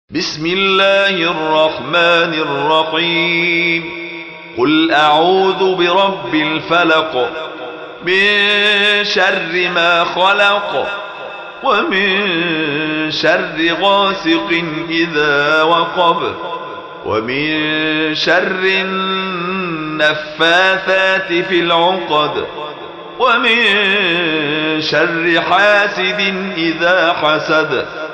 بسم الله الرحمن الرحيم. قل أعوذ برب الفلق، من شر ما خلق، ومن شر غاسق إذا وقب، ومن شر النفاثات في العقد، ومن شر حاسد إذا حسد.